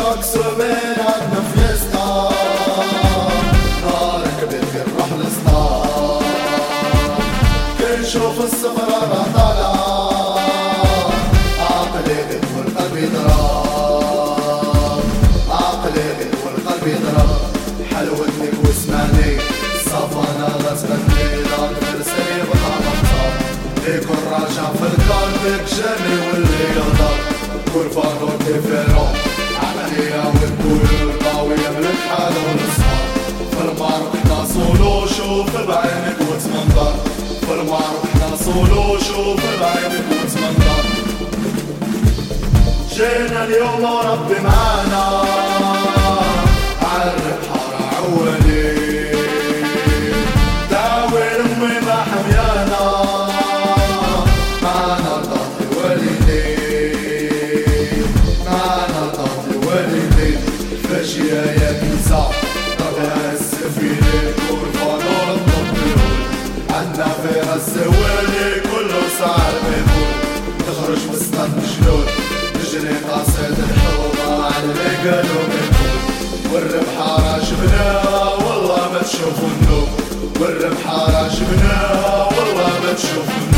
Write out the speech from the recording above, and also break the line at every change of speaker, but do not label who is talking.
chaque semaine عندنا فيستا نهار كبير كي نروح للسطار كي نشوف الصفرة راه طالعة عقلي غير والقلب يضرب عقلي غير والقلب يضرب حلوتك واسمعني الصفانة لا تغني لا ترسلي بخلطة يكون راجع في القلب جامي واللي يغدر كل فانور ديفيرون عملية والكل قوية من الحال والصحاب في المعرض احنا صولو شوف بعينك وتمنظر في المعرض احنا صولو شوف بعينك وتمنظر جينا اليوم وربي معانا عالرب حارة عوالي داوي لأمي ما حميانا معانا الضغط والدي معانا الضغط والدي فاشية يا كنسة طبعا السفينة كورفانور الضبط عندنا فيها السوالي كله سعر ميمون تخرج وسط مجنون تجري قاصد الحوضة على اللي قالوا ميمون والربحة راجبناها والله ما تشوفوا النوم والربحة راجبناها والله ما تشوفوا